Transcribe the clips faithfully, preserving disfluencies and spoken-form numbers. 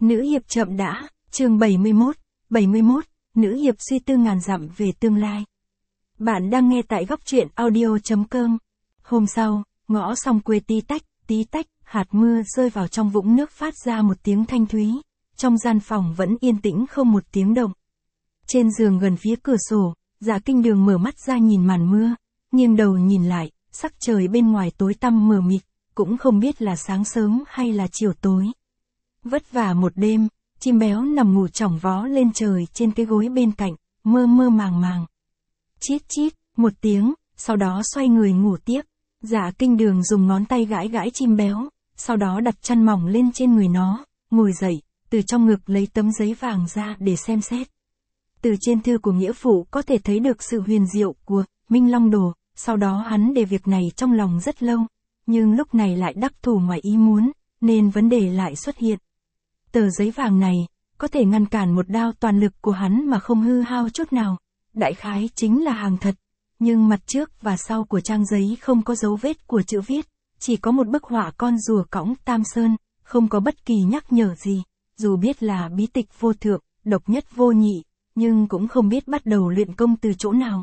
Nữ hiệp chậm đã, chương bảy mươi mốt, bảy mươi mốt, nữ hiệp suy tư ngàn dặm về tương lai. Bạn đang nghe tại góc truyện audio chấm com. Hôm sau, ngõ sông quê tí tách, tí tách, hạt mưa rơi vào trong vũng nước phát ra một tiếng thanh thúy. Trong gian phòng vẫn yên tĩnh không một tiếng động. Trên giường gần phía cửa sổ, Dạ Kinh Đường mở mắt ra nhìn màn mưa, nghiêng đầu nhìn lại, sắc trời bên ngoài tối tăm mờ mịt, cũng không biết là sáng sớm hay là chiều tối. Vất vả một đêm, chim béo nằm ngủ chỏng vó lên trời trên cái gối bên cạnh, mơ mơ màng màng. Chít chít, một tiếng, sau đó xoay người ngủ tiếp. Dạ Kinh Đường dùng ngón tay gãi gãi chim béo, sau đó đặt chăn mỏng lên trên người nó, ngồi dậy, từ trong ngực lấy tấm giấy vàng ra để xem xét. Từ trên thư của nghĩa phụ có thể thấy được sự huyền diệu của Minh Long Đồ, sau đó hắn để việc này trong lòng rất lâu, nhưng lúc này lại đắc thủ ngoài ý muốn, nên vấn đề lại xuất hiện. Tờ giấy vàng này, có thể ngăn cản một đao toàn lực của hắn mà không hư hao chút nào, đại khái chính là hàng thật, nhưng mặt trước và sau của trang giấy không có dấu vết của chữ viết, chỉ có một bức họa con rùa cõng Tam Sơn, không có bất kỳ nhắc nhở gì, dù biết là bí tịch vô thượng, độc nhất vô nhị, nhưng cũng không biết bắt đầu luyện công từ chỗ nào.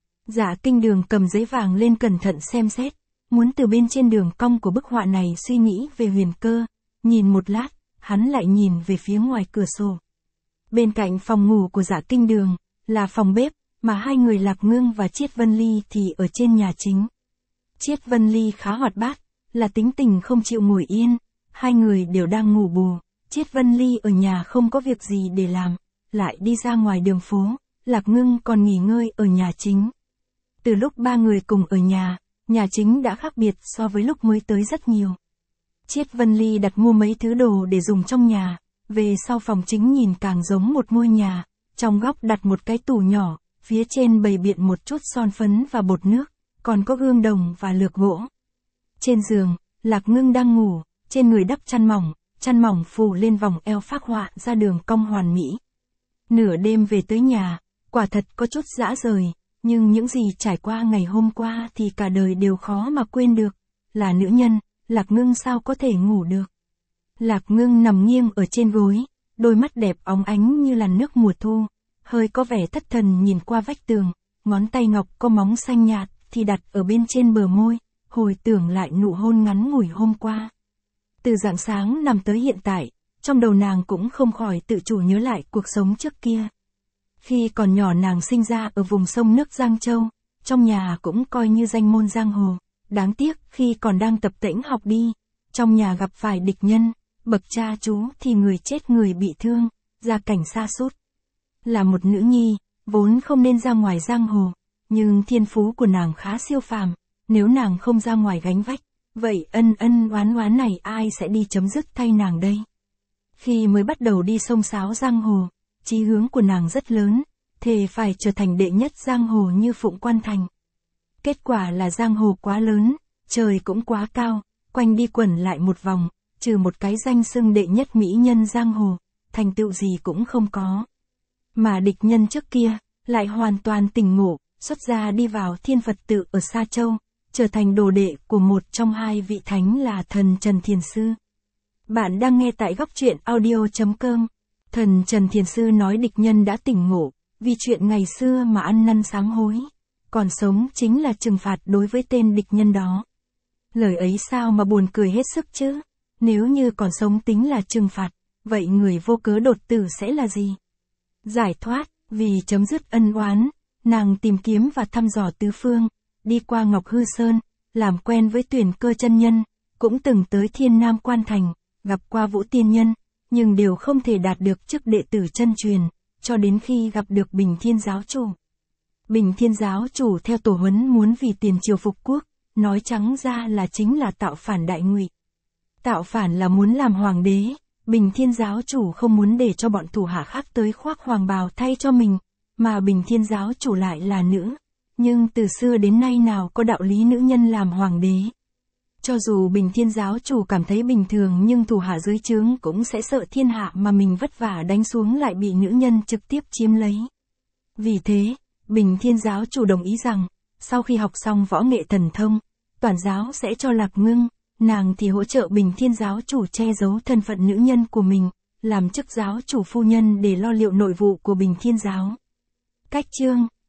Dạ Kinh Đường cầm giấy vàng lên cẩn thận xem xét, muốn từ bên trên đường cong của bức họa này suy nghĩ về huyền cơ, nhìn một lát, hắn lại nhìn về phía ngoài cửa sổ. Bên cạnh phòng ngủ của Dạ Kinh Đường, là phòng bếp, mà hai người Lạc Ngưng và Triết Vân Ly thì ở trên nhà chính. Triết Vân Ly khá hoạt bát, là tính tình không chịu ngồi yên, hai người đều đang ngủ bù, Triết Vân Ly ở nhà không có việc gì để làm, lại đi ra ngoài đường phố, Lạc Ngưng còn nghỉ ngơi ở nhà chính. Từ lúc ba người cùng ở nhà, nhà chính đã khác biệt so với lúc mới tới rất nhiều. Triết Vân Ly đặt mua mấy thứ đồ để dùng trong nhà, về sau phòng chính nhìn càng giống một ngôi nhà, trong góc đặt một cái tủ nhỏ, phía trên bày biện một chút son phấn và bột nước, còn có gương đồng và lược gỗ. Trên giường, Lạc Ngưng đang ngủ, trên người đắp chăn mỏng, chăn mỏng phủ lên vòng eo phác họa ra đường cong hoàn mỹ. Nửa đêm về tới nhà, quả thật có chút dã rời, nhưng những gì trải qua ngày hôm qua thì cả đời đều khó mà quên được. Là nữ nhân, Lạc Ngưng sao có thể ngủ được. Lạc Ngưng nằm nghiêng ở trên gối, đôi mắt đẹp óng ánh như làn nước mùa thu, hơi có vẻ thất thần nhìn qua vách tường, ngón tay ngọc có móng xanh nhạt thì đặt ở bên trên bờ môi, hồi tưởng lại nụ hôn ngắn ngủi hôm qua. Từ rạng sáng nằm tới hiện tại, trong đầu nàng cũng không khỏi tự chủ nhớ lại cuộc sống trước kia. Khi còn nhỏ nàng sinh ra ở vùng sông nước Giang Châu, trong nhà cũng coi như danh môn giang hồ, đáng tiếc khi còn đang tập tễnh học đi, trong nhà gặp phải địch nhân, bậc cha chú thì người chết người bị thương, gia cảnh sa sút. Là một nữ nhi, vốn không nên ra ngoài giang hồ, nhưng thiên phú của nàng khá siêu phàm, nếu nàng không ra ngoài gánh vách, vậy ân ân oán oán này ai sẽ đi chấm dứt thay nàng đây? Khi mới bắt đầu đi xông xáo giang hồ, chí hướng của nàng rất lớn, thề phải trở thành đệ nhất giang hồ như Phụng Quan Thành. Kết quả là giang hồ quá lớn, trời cũng quá cao, quanh đi quẩn lại một vòng, trừ một cái danh xưng đệ nhất mỹ nhân giang hồ, thành tựu gì cũng không có. Mà địch nhân trước kia, lại hoàn toàn tỉnh ngộ, xuất gia đi vào Thiên Phật tự ở Sa Châu, trở thành đồ đệ của một trong hai vị thánh là thần Trần Thiền Sư. Bạn đang nghe tại góc truyện audio chấm com. Thần Trần Thiền Sư nói địch nhân đã tỉnh ngộ, vì chuyện ngày xưa mà ăn năn sám hối, còn sống chính là trừng phạt đối với tên địch nhân đó. Lời ấy sao mà buồn cười hết sức chứ? Nếu như còn sống tính là trừng phạt, vậy người vô cớ đột tử sẽ là gì? Giải thoát, vì chấm dứt ân oán, nàng tìm kiếm và thăm dò tứ phương, đi qua Ngọc Hư Sơn, làm quen với Tuyển Cơ chân nhân, cũng từng tới Thiên Nam Quan Thành, gặp qua Vũ Tiên Nhân, nhưng đều không thể đạt được chức đệ tử chân truyền, cho đến khi gặp được Bình Thiên Giáo Chủ. Bình Thiên Giáo Chủ theo tổ huấn muốn vì tiền triều phục quốc, nói trắng ra là chính là tạo phản đại ngụy. Tạo phản là muốn làm hoàng đế, Bình Thiên Giáo Chủ không muốn để cho bọn thủ hạ khác tới khoác hoàng bào thay cho mình, mà Bình Thiên Giáo Chủ lại là nữ, nhưng từ xưa đến nay nào có đạo lý nữ nhân làm hoàng đế. Cho dù Bình Thiên Giáo Chủ cảm thấy bình thường nhưng thủ hạ dưới trướng cũng sẽ sợ thiên hạ mà mình vất vả đánh xuống lại bị nữ nhân trực tiếp chiếm lấy. Vì thế, Bình Thiên Giáo Chủ đồng ý rằng, sau khi học xong võ nghệ thần thông, toàn giáo sẽ cho Lạc Ngưng, nàng thì hỗ trợ Bình Thiên Giáo Chủ che giấu thân phận nữ nhân của mình, làm chức giáo chủ phu nhân để lo liệu nội vụ của Bình Thiên giáo. Cách chương